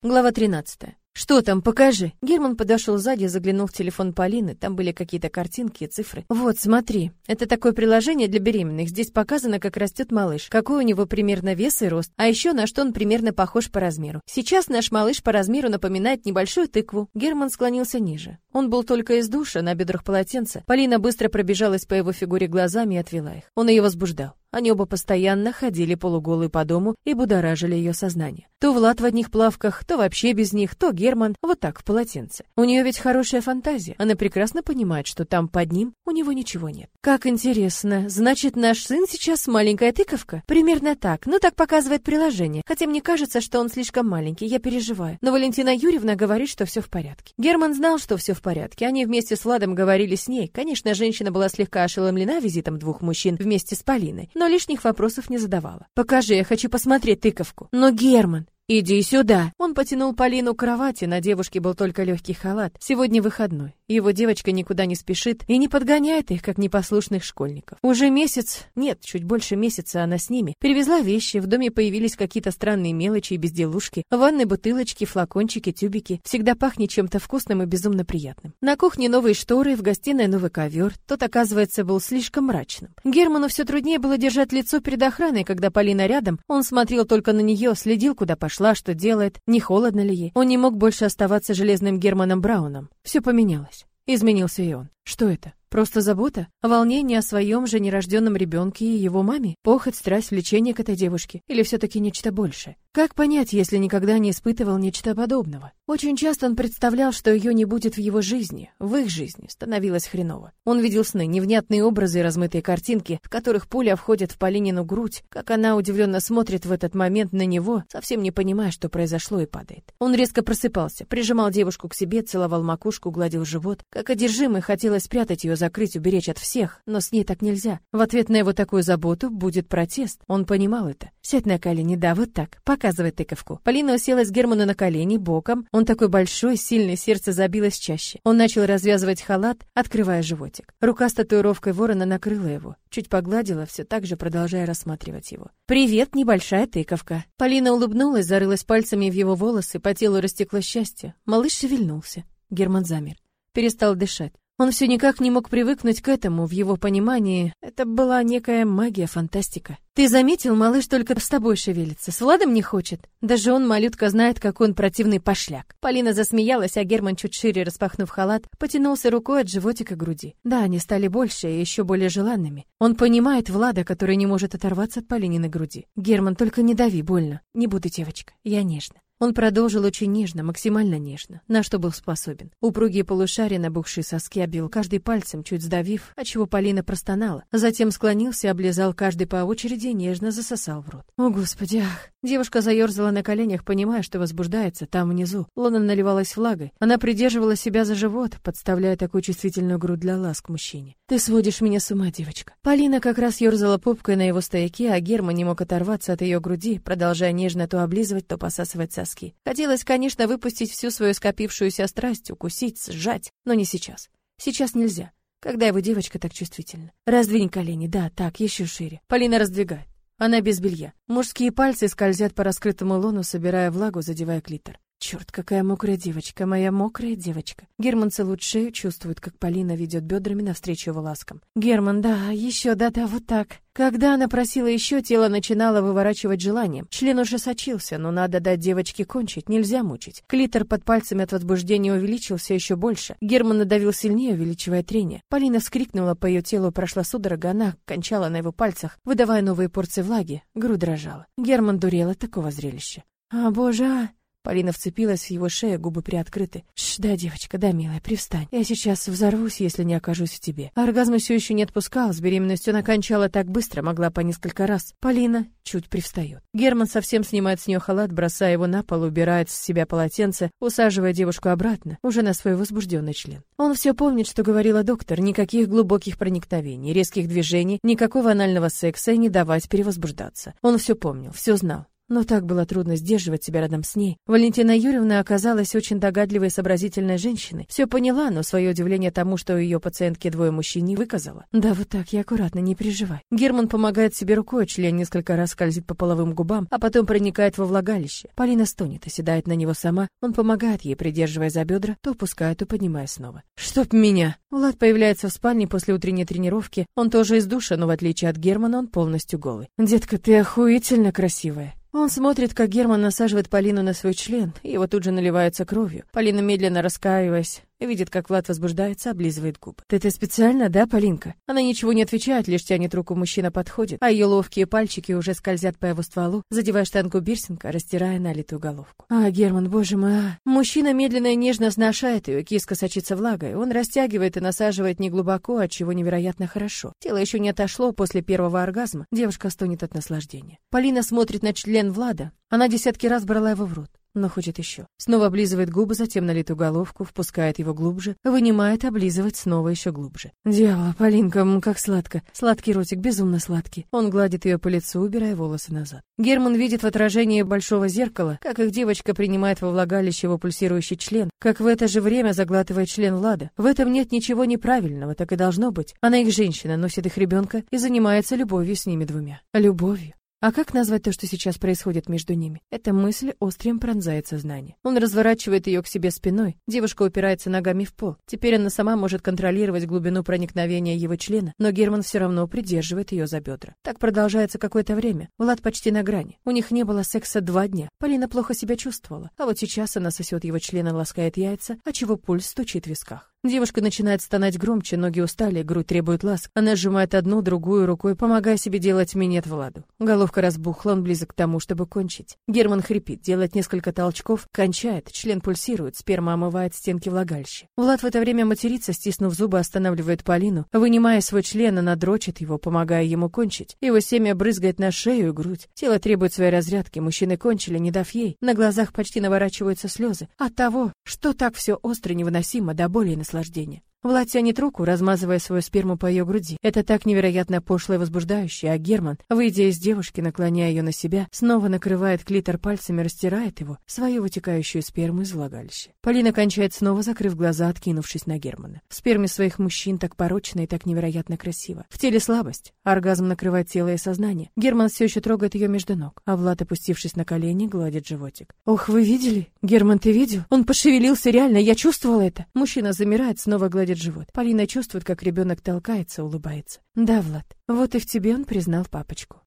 Глава 13. «Что там, покажи!» Герман подошел сзади, заглянул в телефон Полины, там были какие-то картинки и цифры. «Вот, смотри, это такое приложение для беременных, здесь показано, как растет малыш, какой у него примерно вес и рост, а еще на что он примерно похож по размеру. Сейчас наш малыш по размеру напоминает небольшую тыкву». Герман склонился ниже. Он был только из душа, на бедрах полотенца. Полина быстро пробежалась по его фигуре глазами и отвела их. Он ее возбуждал. Они оба постоянно ходили полуголые по дому и будоражили ее сознание. То Влад в одних плавках, то вообще без них, то Герман вот так в полотенце. У нее ведь хорошая фантазия. Она прекрасно понимает, что там под ним у него ничего нет. Как интересно. Значит, наш сын сейчас маленькая тыковка? Примерно так. Ну, так показывает приложение. Хотя мне кажется, что он слишком маленький. Я переживаю. Но Валентина Юрьевна говорит, что все в порядке. Герман знал, что все в порядке. Они вместе с Владом говорили с ней. Конечно, женщина была слегка ошеломлена визитом двух мужчин вместе с Полиной, но лишних вопросов не задавала. «Покажи, я хочу посмотреть тыковку». «Но, Герман, иди сюда!» Он потянул Полину к кровати, на девушке был только легкий халат. Сегодня выходной. Его девочка никуда не спешит и не подгоняет их, как непослушных школьников. Уже месяц, нет, чуть больше месяца она с ними. Перевезла вещи, в доме появились какие-то странные мелочи и безделушки. В ванной бутылочки, флакончики, тюбики. Всегда пахнет чем-то вкусным и безумно приятным. На кухне новые шторы, в гостиной новый ковер. Тот, оказывается, был слишком мрачным. Герману все труднее было держать лицо перед охраной, когда Полина рядом. Он смотрел только на нее, следил, куда пошла, что делает, не холодно ли ей. Он не мог больше оставаться железным Германом Брауном. Все поменялось. Изменился и он. Что это? Просто забота? Волнение о своем же нерожденном ребенке и его маме? Похоть, страсть, влечение к этой девушке? Или все-таки нечто большее? Как понять, если никогда не испытывал нечто подобного? Очень часто он представлял, что ее не будет в его жизни, в их жизни. Становилось хреново. Он видел сны, невнятные образы и размытые картинки, в которых пуля входит в Полинину грудь, как она удивленно смотрит в этот момент на него, совсем не понимая, что произошло, и падает. Он резко просыпался, прижимал девушку к себе, целовал макушку, гладил живот. Как одержимый, хотелось спрятать ее, закрыть, уберечь от всех, но с ней так нельзя. В ответ на его такую заботу будет протест. Он понимал это. «Сядь на колени, да, вот так. Показывай тыковку». Полина уселась Герману на колени, боком. Он такой большой, сильный, сердце забилось чаще. Он начал развязывать халат, открывая животик. Рука с татуировкой ворона накрыла его. Чуть погладила, все так же продолжая рассматривать его. «Привет, небольшая тыковка». Полина улыбнулась, зарылась пальцами в его волосы, по телу растекло счастье. Малыш шевельнулся. Герман замер. Перестал дышать. Он все никак не мог привыкнуть к этому, в его понимании это была некая магия, фантастика. «Ты заметил, малыш только с тобой шевелится, с Владом не хочет? Даже он, малютка, знает, какой он противный пошляк». Полина засмеялась, а Герман, чуть шире распахнув халат, потянулся рукой от животика к груди. Да, они стали больше и еще более желанными. Он понимает Влада, который не может оторваться от Полининой груди. «Герман, только не дави, больно. Не буду, девочка, я нежно». Он продолжил очень нежно, максимально нежно, на что был способен. Упругие полушария, набухшие соски, обвил каждый пальцем, чуть сдавив, отчего Полина простонала. Затем склонился, облизал каждый по очереди, нежно засосал в рот. О, Господи, ах! Девушка заерзала на коленях, понимая, что возбуждается там внизу. Лона наливалась влагой. Она придерживала себя за живот, подставляя такую чувствительную грудь для ласк мужчине. «Ты сводишь меня с ума, девочка». Полина как раз ерзала попкой на его стояке, а Герман не мог оторваться от ее груди, продолжая нежно то облизывать, то посасывать соски. Хотелось, конечно, выпустить всю свою скопившуюся страсть, укусить, сжать, но не сейчас. Сейчас нельзя, когда его девочка так чувствительна. «Раздвинь колени, да, так, еще шире». Полина раздвигает. Она без белья. Мужские пальцы скользят по раскрытому лону, собирая влагу, задевая клитор. Черт, какая мокрая девочка, моя мокрая девочка. Герман целует шею, чувствует, как Полина ведет бедрами навстречу его ласкам. Герман, да, еще, да, вот так. Когда она просила еще, тело начинало выворачивать желанием. Член уже сочился, но надо дать девочке кончить, нельзя мучить. Клитор под пальцами от возбуждения увеличился еще больше. Герман надавил сильнее, увеличивая трение. Полина вскрикнула, по ее телу прошла судорога, она кончала на его пальцах, выдавая новые порции влаги. Грудь дрожала. Герман дурел от такого зрелища. «А, боже, а!» Полина вцепилась в его шею, губы приоткрыты. «Шш, да, девочка, да, милая, привстань. Я сейчас взорвусь, если не окажусь в тебе». Оргазм все еще не отпускал, с беременностью она кончала так быстро, могла по несколько раз. Полина чуть привстает. Герман совсем снимает с нее халат, бросая его на пол, убирает с себя полотенце, усаживая девушку обратно, уже на свой возбужденный член. Он все помнит, что говорила доктор, никаких глубоких проникновений, резких движений, никакого анального секса и не давать перевозбуждаться. Он все помнил, все знал. но так было трудно сдерживать себя рядом с ней. Валентина Юрьевна оказалась очень догадливой и сообразительной женщиной. Все поняла, но свое удивление тому, что у ее пациентки двое мужчин, не выказала. Да, вот так, я аккуратно, не переживай. Герман помогает себе рукой, член несколько раз скользит по половым губам, а потом проникает во влагалище. Полина стонет, оседает на него сама. Он помогает ей, придерживая за бедра, то опуская, то поднимая снова. «Чтоб меня!» Влад появляется в спальне после утренней тренировки. Он тоже из душа, но в отличие от Германа, он полностью голый. «Детка, ты охуительно красивая!» Он смотрит, как Герман насаживает Полину на свой член, и его тут же наливается кровью. Полина, медленно раскаиваясь, видит, как Влад возбуждается, облизывает губы. «Ты это специально, да, Полинка?» Она ничего не отвечает, лишь тянет руку, мужчина подходит, а ее ловкие пальчики уже скользят по его стволу, задевая штангу пирсинга, растирая налитую головку. Герман, боже мой, Мужчина медленно и нежно сношает ее, киска сочится влагой. Он растягивает и насаживает неглубоко, отчего невероятно хорошо. Тело еще не отошло после первого оргазма, девушка стонет от наслаждения. Полина смотрит на член Влада. Она десятки раз брала его в рот, но хочет еще. Снова облизывает губы, затем налитую головку, впускает его глубже, вынимает, облизывает снова еще глубже. Дьявол, Полинка, как сладко. Сладкий ротик, безумно сладкий. Он гладит ее по лицу, убирая волосы назад. Герман видит в отражении большого зеркала, как их девочка принимает во влагалище его пульсирующий член, как в это же время заглатывает член Влада. В этом нет ничего неправильного, так и должно быть. Она их женщина, носит их ребенка и занимается любовью с ними двумя. Любовью. А как назвать то, что сейчас происходит между ними? Эта мысль острием пронзает сознание. Он разворачивает ее к себе спиной. Девушка упирается ногами в пол. Теперь она сама может контролировать глубину проникновения его члена, но Герман все равно придерживает ее за бедра. Так продолжается какое-то время. Влад почти на грани. У них не было секса 2 дня. Полина плохо себя чувствовала. А вот сейчас она сосет его член, ласкает яйца, отчего пульс стучит в висках. Девушка начинает стонать громче, ноги устали, грудь требует ласк. Она сжимает одну, другую рукой, помогая себе делать минет Владу. Головка разбухла, он близок к тому, чтобы кончить. Герман хрипит, делает несколько толчков, кончает, член пульсирует, сперма омывает стенки влагалища. Влад в это время матерится, стиснув зубы, останавливает Полину. Вынимая свой член, она дрочит его, помогая ему кончить. Его семя брызгает на шею и грудь. Тело требует своей разрядки, мужчины кончили, не дав ей. На глазах почти наворачиваются слезы. От того, что так все остро невыносимо до боли и наслаждения. Влад тянет руку, размазывая свою сперму по ее груди. Это так невероятно пошло и возбуждающе, а Герман, выйдя из девушки, наклоняя ее на себя, снова накрывает клитор пальцами, растирает его, свою вытекающую сперму из влагалища. Полина кончает снова, закрыв глаза, откинувшись на Германа. В сперме своих мужчин так порочно и так невероятно красиво. В теле слабость, оргазм накрывает тело и сознание. Герман все еще трогает ее между ног, а Влад, опустившись на колени, гладит животик. «Ох, вы видели? Герман, ты видел? Он пошевелился реально, я чувствовала это!» Мужчина замирает, снова гладит живот. Полина чувствует, как ребенок толкается, улыбается. «Да, Влад, вот и в тебе он признал папочку».